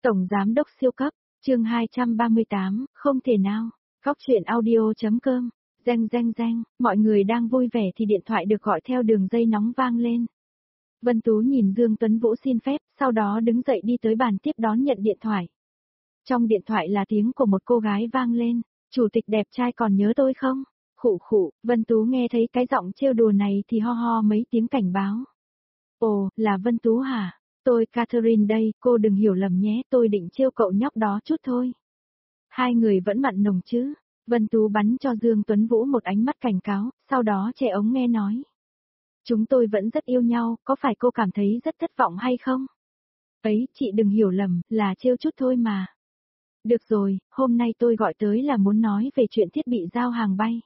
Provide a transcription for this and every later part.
Tổng Giám đốc siêu cấp, chương 238, không thể nào, Cóc truyện audio.com, reng, mọi người đang vui vẻ thì điện thoại được gọi theo đường dây nóng vang lên. Vân Tú nhìn Dương Tuấn Vũ xin phép, sau đó đứng dậy đi tới bàn tiếp đón nhận điện thoại. Trong điện thoại là tiếng của một cô gái vang lên, chủ tịch đẹp trai còn nhớ tôi không? Khụ, Vân Tú nghe thấy cái giọng trêu đùa này thì ho ho mấy tiếng cảnh báo. Ồ, là Vân Tú hả? Tôi Catherine đây, cô đừng hiểu lầm nhé, tôi định trêu cậu nhóc đó chút thôi. Hai người vẫn mặn nồng chứ? Vân Tú bắn cho Dương Tuấn Vũ một ánh mắt cảnh cáo, sau đó che ống nghe nói. Chúng tôi vẫn rất yêu nhau, có phải cô cảm thấy rất thất vọng hay không? Ấy, chị đừng hiểu lầm, là trêu chút thôi mà. Được rồi, hôm nay tôi gọi tới là muốn nói về chuyện thiết bị giao hàng bay.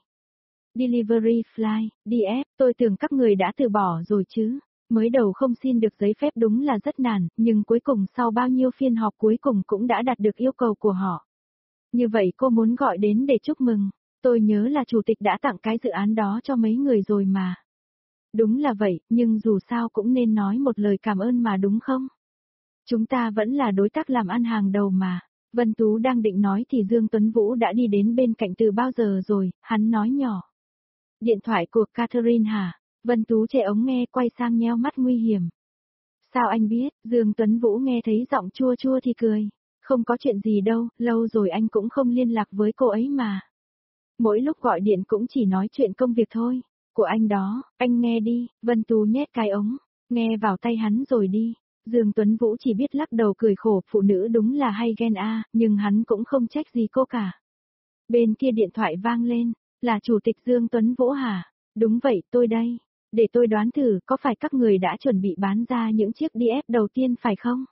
Delivery Fly, DF, tôi tưởng các người đã từ bỏ rồi chứ. Mới đầu không xin được giấy phép đúng là rất nản, nhưng cuối cùng sau bao nhiêu phiên họp cuối cùng cũng đã đạt được yêu cầu của họ. Như vậy cô muốn gọi đến để chúc mừng, tôi nhớ là chủ tịch đã tặng cái dự án đó cho mấy người rồi mà. Đúng là vậy, nhưng dù sao cũng nên nói một lời cảm ơn mà đúng không? Chúng ta vẫn là đối tác làm ăn hàng đầu mà. Vân Tú đang định nói thì Dương Tuấn Vũ đã đi đến bên cạnh từ bao giờ rồi, hắn nói nhỏ. Điện thoại của Catherine hả? Vân Tú che ống nghe quay sang nheo mắt nguy hiểm. Sao anh biết? Dương Tuấn Vũ nghe thấy giọng chua chua thì cười. Không có chuyện gì đâu, lâu rồi anh cũng không liên lạc với cô ấy mà. Mỗi lúc gọi điện cũng chỉ nói chuyện công việc thôi. Của anh đó, anh nghe đi, Vân Tú nhét cái ống, nghe vào tay hắn rồi đi. Dương Tuấn Vũ chỉ biết lắc đầu cười khổ, phụ nữ đúng là hay ghen a, nhưng hắn cũng không trách gì cô cả. Bên kia điện thoại vang lên, là chủ tịch Dương Tuấn Vũ hả? Đúng vậy, tôi đây. Để tôi đoán thử, có phải các người đã chuẩn bị bán ra những chiếc DF đầu tiên phải không?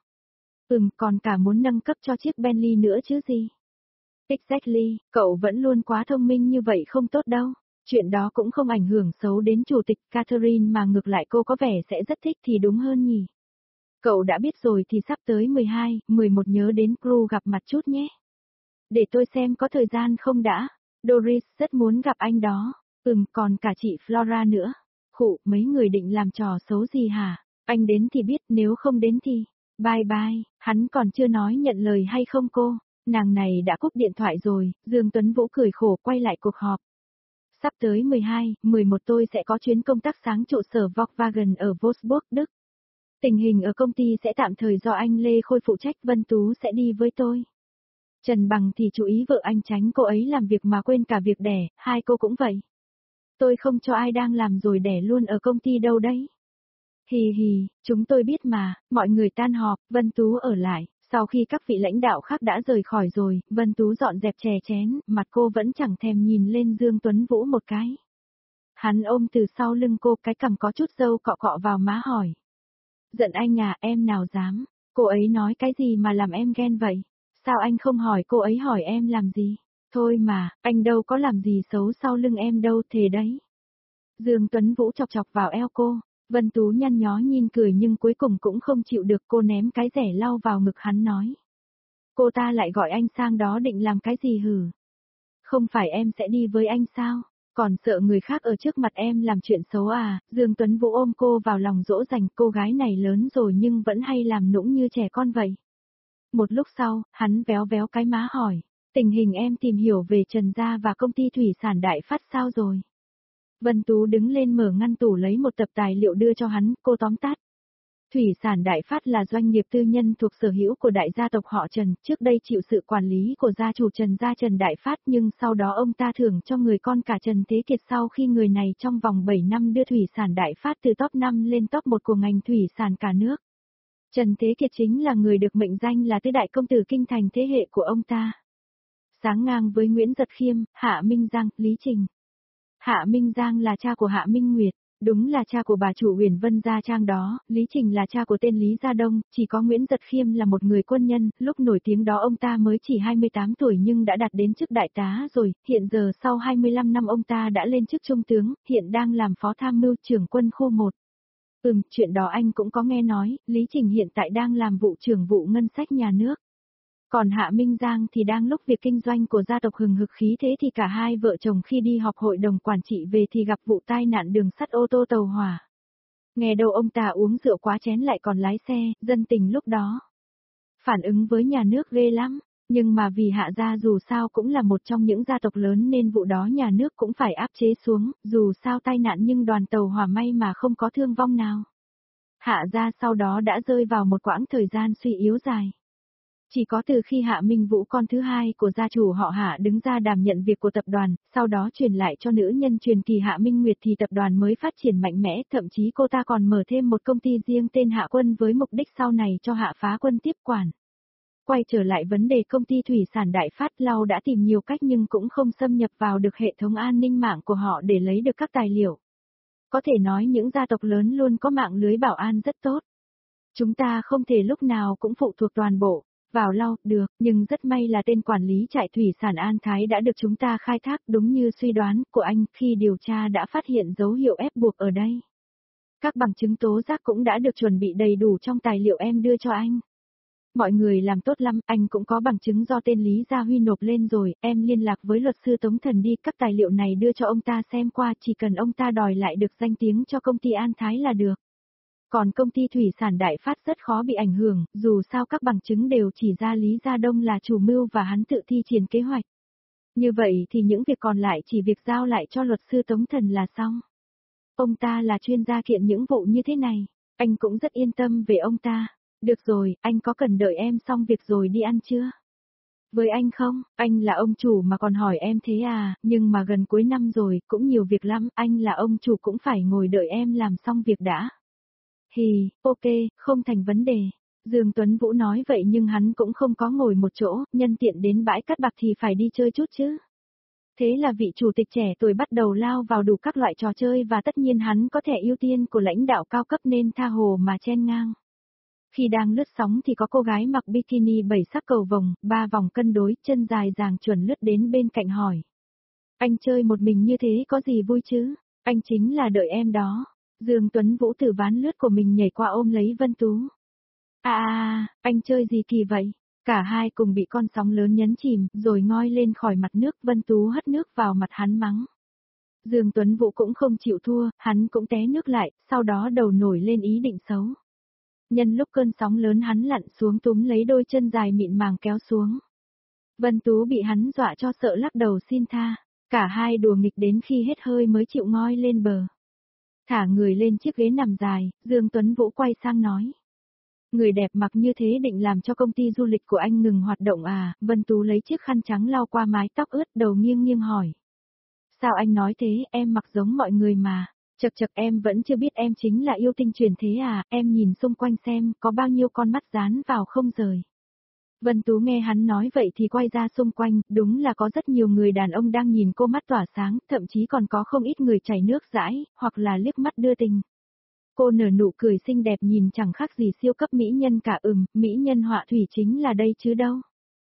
Còn cả muốn nâng cấp cho chiếc Bentley nữa chứ gì? Exactly, cậu vẫn luôn quá thông minh như vậy không tốt đâu. Chuyện đó cũng không ảnh hưởng xấu đến chủ tịch Catherine mà ngược lại cô có vẻ sẽ rất thích thì đúng hơn nhỉ. Cậu đã biết rồi thì sắp tới 12, 11 nhớ đến crew gặp mặt chút nhé. Để tôi xem có thời gian không đã. Doris rất muốn gặp anh đó. Còn cả chị Flora nữa. Khụ, mấy người định làm trò xấu gì hả? Anh đến thì biết, nếu không đến thì... Bye, hắn còn chưa nói nhận lời hay không cô? Nàng này đã cúp điện thoại rồi, Dương Tuấn Vũ cười khổ quay lại cuộc họp. Sắp tới 12, 11 tôi sẽ có chuyến công tác sáng trụ sở Volkswagen ở Wolfsburg, Đức. Tình hình ở công ty sẽ tạm thời do anh Lê Khôi phụ trách, Vân Tú sẽ đi với tôi. Trần Bằng thì chú ý vợ anh tránh cô ấy làm việc mà quên cả việc đẻ, hai cô cũng vậy. Tôi không cho ai đang làm rồi đẻ luôn ở công ty đâu đấy. Hì, chúng tôi biết mà, mọi người tan họp, Vân Tú ở lại. Sau khi các vị lãnh đạo khác đã rời khỏi rồi, Vân Tú dọn dẹp chè chén, mặt cô vẫn chẳng thèm nhìn lên Dương Tuấn Vũ một cái. Hắn ôm từ sau lưng cô, cái cằm có chút râu cọ cọ vào má hỏi. Giận anh à, em nào dám, cô ấy nói cái gì mà làm em ghen vậy? Sao anh không hỏi cô ấy hỏi em làm gì? Thôi mà, anh đâu có làm gì xấu sau lưng em đâu thề đấy. Dương Tuấn Vũ chọc chọc vào eo cô, Vân Tú nhăn nhó nhìn cười nhưng cuối cùng cũng không chịu được, cô ném cái rẻ lau vào ngực hắn nói. Cô ta lại gọi anh sang đó định làm cái gì hử? Không phải em sẽ đi với anh sao? Còn sợ người khác ở trước mặt em làm chuyện xấu à? Dương Tuấn Vũ ôm cô vào lòng dỗ dành, cô gái này lớn rồi nhưng vẫn hay làm nũng như trẻ con vậy. Một lúc sau, hắn véo véo cái má hỏi, tình hình em tìm hiểu về Trần Gia và công ty thủy sản Đại Phát sao rồi? Vân Tú đứng lên mở ngăn tủ lấy một tập tài liệu đưa cho hắn, cô tóm tắt. Thủy sản Đại Phát là doanh nghiệp tư nhân thuộc sở hữu của đại gia tộc họ Trần, trước đây chịu sự quản lý của gia chủ Trần gia Trần Đại Phát, nhưng sau đó ông ta thưởng cho người con cả Trần Thế Kiệt sau khi người này trong vòng 7 năm đưa Thủy sản Đại Phát từ top 5 lên top 1 của ngành thủy sản cả nước. Trần Thế Kiệt chính là người được mệnh danh là tứ đại công tử kinh thành thế hệ của ông ta. Sáng ngang với Nguyễn Giật Khiêm, Hạ Minh Giang, Lý Trình. Hạ Minh Giang là cha của Hạ Minh Nguyệt. Đúng là cha của bà chủ Huyền Vân Gia Trang đó, Lý Trình là cha của tên Lý Gia Đông, chỉ có Nguyễn Giật Khiêm là một người quân nhân, lúc nổi tiếng đó ông ta mới chỉ 28 tuổi nhưng đã đạt đến chức đại tá rồi, hiện giờ sau 25 năm ông ta đã lên chức trung tướng, hiện đang làm phó tham mưu trưởng quân khu 1. Chuyện đó anh cũng có nghe nói, Lý Trình hiện tại đang làm vụ trưởng vụ ngân sách nhà nước. Còn Hạ Minh Giang thì đang lúc việc kinh doanh của gia tộc hừng hực khí thế thì cả hai vợ chồng khi đi họp hội đồng quản trị về thì gặp vụ tai nạn đường sắt ô tô tàu hỏa. Nghe đâu ông ta uống rượu quá chén lại còn lái xe, dân tình lúc đó. Phản ứng với nhà nước ghê lắm, nhưng mà vì Hạ gia dù sao cũng là một trong những gia tộc lớn nên vụ đó nhà nước cũng phải áp chế xuống, dù sao tai nạn nhưng đoàn tàu hỏa may mà không có thương vong nào. Hạ gia sau đó đã rơi vào một quãng thời gian suy yếu dài. Chỉ có từ khi Hạ Minh Vũ con thứ hai của gia chủ họ Hạ đứng ra đảm nhận việc của tập đoàn, sau đó truyền lại cho nữ nhân truyền kỳ Hạ Minh Nguyệt thì tập đoàn mới phát triển mạnh mẽ, thậm chí cô ta còn mở thêm một công ty riêng tên Hạ Quân với mục đích sau này cho Hạ Phá Quân tiếp quản. Quay trở lại vấn đề công ty thủy sản Đại Phát Lau đã tìm nhiều cách nhưng cũng không xâm nhập vào được hệ thống an ninh mạng của họ để lấy được các tài liệu. Có thể nói những gia tộc lớn luôn có mạng lưới bảo an rất tốt. Chúng ta không thể lúc nào cũng phụ thuộc toàn bộ vào Lau, được, nhưng rất may là tên quản lý trại thủy sản An Thái đã được chúng ta khai thác đúng như suy đoán của anh khi điều tra đã phát hiện dấu hiệu ép buộc ở đây. Các bằng chứng tố giác cũng đã được chuẩn bị đầy đủ trong tài liệu em đưa cho anh. Mọi người làm tốt lắm, anh cũng có bằng chứng do tên Lý Gia Huy nộp lên rồi, em liên lạc với luật sư Tống Thần đi, các tài liệu này đưa cho ông ta xem qua, chỉ cần ông ta đòi lại được danh tiếng cho công ty An Thái là được. Còn công ty thủy sản Đại Phát rất khó bị ảnh hưởng, dù sao các bằng chứng đều chỉ ra Lý Gia Đông là chủ mưu và hắn tự thi triển kế hoạch. Như vậy thì những việc còn lại chỉ việc giao lại cho luật sư Tống Thần là xong. Ông ta là chuyên gia kiện những vụ như thế này, anh cũng rất yên tâm về ông ta. Được rồi, anh có cần đợi em xong việc rồi đi ăn chưa? Với anh không, anh là ông chủ mà còn hỏi em thế à, nhưng mà gần cuối năm rồi, cũng nhiều việc lắm, anh là ông chủ cũng phải ngồi đợi em làm xong việc đã. Hì, ok, không thành vấn đề. Dương Tuấn Vũ nói vậy nhưng hắn cũng không có ngồi một chỗ, nhân tiện đến bãi cát bạc thì phải đi chơi chút chứ. Thế là vị chủ tịch trẻ tuổi bắt đầu lao vào đủ các loại trò chơi và tất nhiên hắn có thẻ ưu tiên của lãnh đạo cao cấp nên tha hồ mà chen ngang. Khi đang lướt sóng thì có cô gái mặc bikini 7 sắc cầu vồng, 3 vòng cân đối, chân dài dàng chuẩn lướt đến bên cạnh hỏi. Anh chơi một mình như thế có gì vui chứ? Anh chính là đợi em đó. Dương Tuấn Vũ từ ván lướt của mình nhảy qua ôm lấy Vân Tú. Anh chơi gì kỳ vậy? Cả hai cùng bị con sóng lớn nhấn chìm, rồi ngoi lên khỏi mặt nước, Vân Tú hất nước vào mặt hắn mắng. Dương Tuấn Vũ cũng không chịu thua, hắn cũng té nước lại, sau đó đầu nổi lên ý định xấu. Nhân lúc cơn sóng lớn hắn lặn xuống túm lấy đôi chân dài mịn màng kéo xuống. Vân Tú bị hắn dọa cho sợ lắc đầu xin tha, cả hai đùa nghịch đến khi hết hơi mới chịu ngoi lên bờ. Thả người lên chiếc ghế nằm dài, Dương Tuấn Vũ quay sang nói. Người đẹp mặc như thế định làm cho công ty du lịch của anh ngừng hoạt động à? Vân Tú lấy chiếc khăn trắng lau qua mái tóc ướt, đầu nghiêng nghiêng hỏi. Sao anh nói thế, em mặc giống mọi người mà. Chật chật, em vẫn chưa biết em chính là yêu tinh truyền thế à, em nhìn xung quanh xem có bao nhiêu con mắt dán vào không rời. Vân Tú nghe hắn nói vậy thì quay ra xung quanh, đúng là có rất nhiều người đàn ông đang nhìn cô mắt tỏa sáng, thậm chí còn có không ít người chảy nước dãi, hoặc là liếc mắt đưa tình. Cô nở nụ cười xinh đẹp nhìn chẳng khác gì siêu cấp mỹ nhân cả, mỹ nhân họa thủy chính là đây chứ đâu.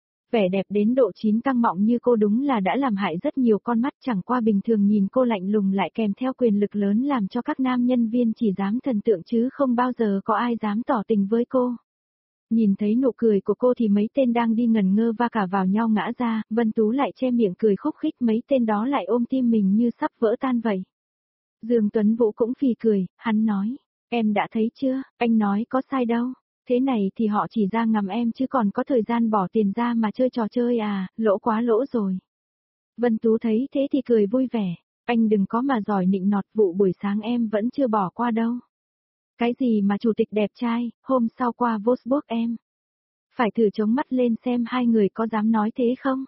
Vẻ đẹp đến độ chín căng mọng như cô đúng là đã làm hại rất nhiều con mắt, chẳng qua bình thường nhìn cô lạnh lùng lại kèm theo quyền lực lớn làm cho các nam nhân viên chỉ dám thần tượng chứ không bao giờ có ai dám tỏ tình với cô. Nhìn thấy nụ cười của cô thì mấy tên đang đi ngẩn ngơ va cả vào nhau ngã ra, Vân Tú lại che miệng cười khúc khích, mấy tên đó lại ôm tim mình như sắp vỡ tan vậy. Dương Tuấn Vũ cũng phì cười, hắn nói, em đã thấy chưa, anh nói có sai đâu. Thế này thì họ chỉ ra ngắm em chứ còn có thời gian bỏ tiền ra mà chơi trò chơi à, lỗ quá lỗ rồi. Vân Tú thấy thế thì cười vui vẻ, anh đừng có mà giỏi nịnh nọt, vụ buổi sáng em vẫn chưa bỏ qua đâu. Cái gì mà chủ tịch đẹp trai, hôm sau qua Wolfsburg em. Phải thử chống mắt lên xem hai người có dám nói thế không?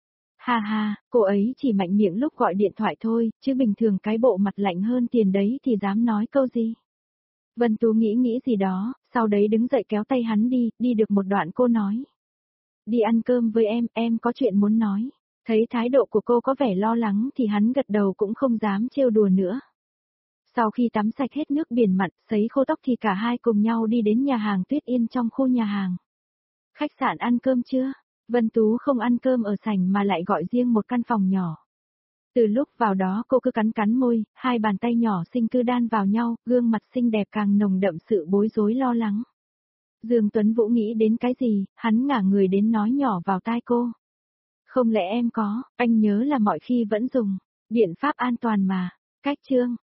Ha ha, cô ấy chỉ mạnh miệng lúc gọi điện thoại thôi, chứ bình thường cái bộ mặt lạnh hơn tiền đấy thì dám nói câu gì. Vân Tú nghĩ gì đó, sau đấy đứng dậy kéo tay hắn đi được một đoạn cô nói. Đi ăn cơm với em có chuyện muốn nói. Thấy thái độ của cô có vẻ lo lắng thì hắn gật đầu cũng không dám trêu đùa nữa. Sau khi tắm sạch hết nước biển mặn, sấy khô tóc thì cả hai cùng nhau đi đến nhà hàng Tuyết Yên trong khu nhà hàng. Khách sạn ăn cơm chưa? Vân Tú không ăn cơm ở sảnh mà lại gọi riêng một căn phòng nhỏ. Từ lúc vào đó cô cứ cắn môi, hai bàn tay nhỏ xinh cứ đan vào nhau, gương mặt xinh đẹp càng nồng đậm sự bối rối lo lắng. Dương Tuấn Vũ nghĩ đến cái gì, hắn ngả người đến nói nhỏ vào tai cô. Không lẽ em có, anh nhớ là mọi khi vẫn dùng, biện pháp an toàn mà, cách chương.